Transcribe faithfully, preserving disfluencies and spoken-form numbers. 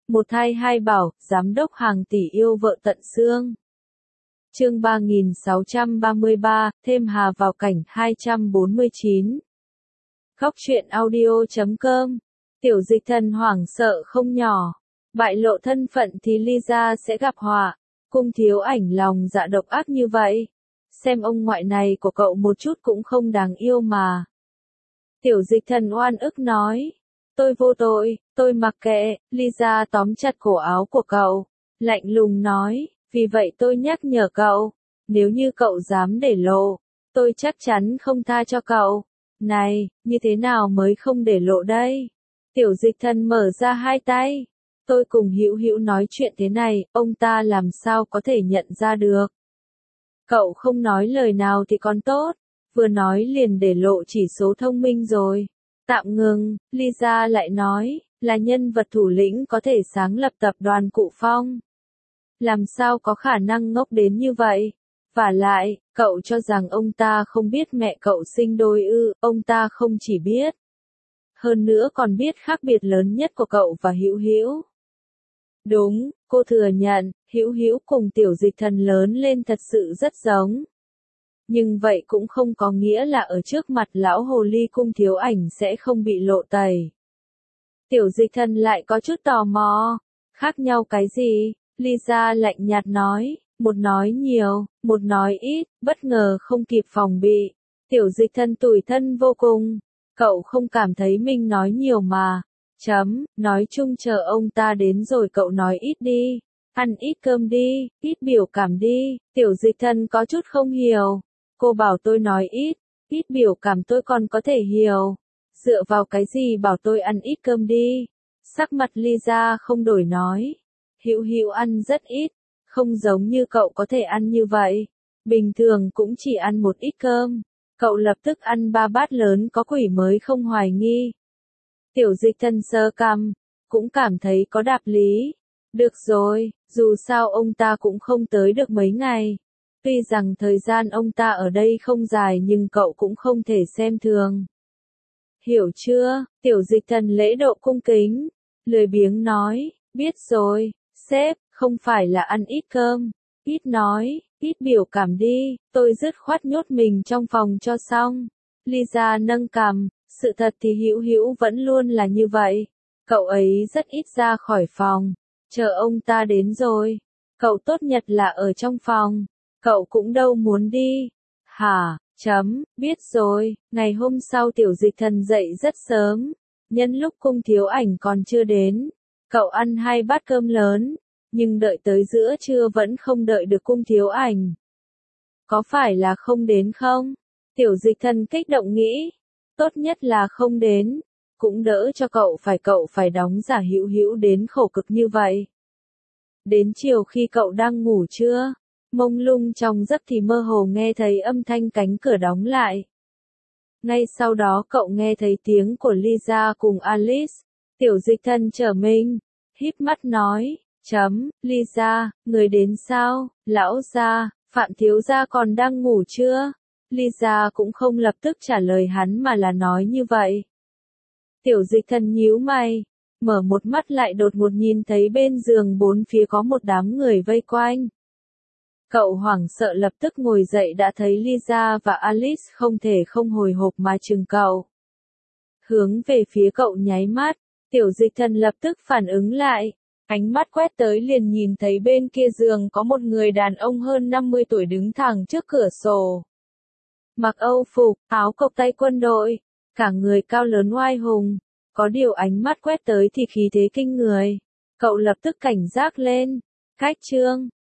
Một thai hai bảo, giám đốc hàng tỷ yêu vợ tận xương. Chương ba nghìn sáu trăm ba mươi ba, thêm Hà vào cảnh hai trăm bốn mươi chín. Khóc chuyện audio chấm com. Tiểu Dịch Thần hoảng sợ không nhỏ. Bại lộ thân phận thì Lisa sẽ gặp họa. Cung Thiếu Ảnh lòng dạ độc ác như vậy. Xem ông ngoại này của cậu một chút cũng không đáng yêu mà. Tiểu Dịch Thần oan ức nói. Tôi vô tội, tôi mặc kệ. Lisa tóm chặt cổ áo của cậu. Lạnh lùng nói, vì vậy tôi nhắc nhở cậu. Nếu như cậu dám để lộ, tôi chắc chắn không tha cho cậu. Này, như thế nào mới không để lộ đây? Tiểu Dịch Thần mở ra hai tay. Tôi cùng Hữu Hữu nói chuyện thế này, ông ta làm sao có thể nhận ra được? Cậu không nói lời nào thì còn tốt, vừa nói liền để lộ chỉ số thông minh rồi. Tạm ngừng, Lisa lại nói, là nhân vật thủ lĩnh có thể sáng lập tập đoàn Cụ Phong. Làm sao có khả năng ngốc đến như vậy? Vả lại, cậu cho rằng ông ta không biết mẹ cậu sinh đôi ư, ông ta không chỉ biết. Hơn nữa còn biết khác biệt lớn nhất của cậu và Hữu Hữu. Đúng, cô thừa nhận, Hữu Hữu cùng Tiểu Dịch Thần lớn lên thật sự rất giống. Nhưng vậy cũng không có nghĩa là ở trước mặt lão hồ ly Cung Thiếu Ảnh sẽ không bị lộ tẩy. Tiểu Dịch Thần lại có chút tò mò. Khác nhau cái gì? Lisa lạnh nhạt nói, một nói nhiều, một nói ít, bất ngờ không kịp phòng bị. Tiểu Dịch Thần tủi thân vô cùng. Cậu không cảm thấy mình nói nhiều mà. Chấm, nói chung chờ ông ta đến rồi cậu nói ít đi. Ăn ít cơm đi, ít biểu cảm đi. Tiểu Dịch Thần có chút không hiểu. Cô bảo tôi nói ít, ít biểu cảm tôi còn có thể hiểu. Dựa vào cái gì bảo tôi ăn ít cơm đi? Sắc mặt Lisa không đổi nói. Hữu Hữu ăn rất ít, không giống như cậu có thể ăn như vậy. Bình thường cũng chỉ ăn một ít cơm. Cậu lập tức ăn ba bát lớn có quỷ mới không hoài nghi. Tiểu Dịch Thần sơ cằm, cũng cảm thấy có đạo lý. Được rồi, dù sao ông ta cũng không tới được mấy ngày. Tuy rằng thời gian ông ta ở đây không dài nhưng cậu cũng không thể xem thường. Hiểu chưa? Tiểu Dịch Thần lễ độ cung kính. Lười biếng nói, biết rồi, sếp, không phải là ăn ít cơm. Ít nói, ít biểu cảm đi, tôi dứt khoát nhốt mình trong phòng cho xong. Lisa nâng cằm, sự thật thì Hữu Hữu vẫn luôn là như vậy. Cậu ấy rất ít ra khỏi phòng. Chờ ông ta đến rồi. Cậu tốt nhất là ở trong phòng. Cậu cũng đâu muốn đi. Hả, chấm, biết rồi. Ngày hôm sau Tiểu Dịch Thần dậy rất sớm. Nhân lúc Cung Thiếu Ảnh còn chưa đến. Cậu ăn hai bát cơm lớn. Nhưng đợi tới giữa trưa vẫn không đợi được Cung Thiếu Ảnh. Có phải là không đến không? Tiểu Dịch Thần kích động nghĩ. Tốt nhất là không đến. Cũng đỡ cho cậu phải cậu phải đóng giả Hữu Hữu đến khổ cực như vậy. Đến chiều khi cậu đang ngủ trưa. Mông lung trong giấc thì mơ hồ nghe thấy âm thanh cánh cửa đóng lại. Ngay sau đó cậu nghe thấy tiếng của Lisa cùng Alice. Tiểu Dịch Thần trở mình, híp mắt nói, chấm, Lisa, người đến sao, lão gia, Phạm thiếu gia còn đang ngủ chưa? Lisa cũng không lập tức trả lời hắn mà là nói như vậy. Tiểu Dịch Thần nhíu mày, mở một mắt lại đột ngột nhìn thấy bên giường bốn phía có một đám người vây quanh. Cậu hoảng sợ lập tức ngồi dậy đã thấy Lisa và Alice không thể không hồi hộp mà chừng cậu. Hướng về phía cậu nháy mắt, Tiểu Dịch Thần lập tức phản ứng lại, ánh mắt quét tới liền nhìn thấy bên kia giường có một người đàn ông hơn năm mươi tuổi đứng thẳng trước cửa sổ. Mặc âu phục, áo cộc tay quân đội, cả người cao lớn oai hùng, có điều ánh mắt quét tới thì khí thế kinh người. Cậu lập tức cảnh giác lên, Khách Trương,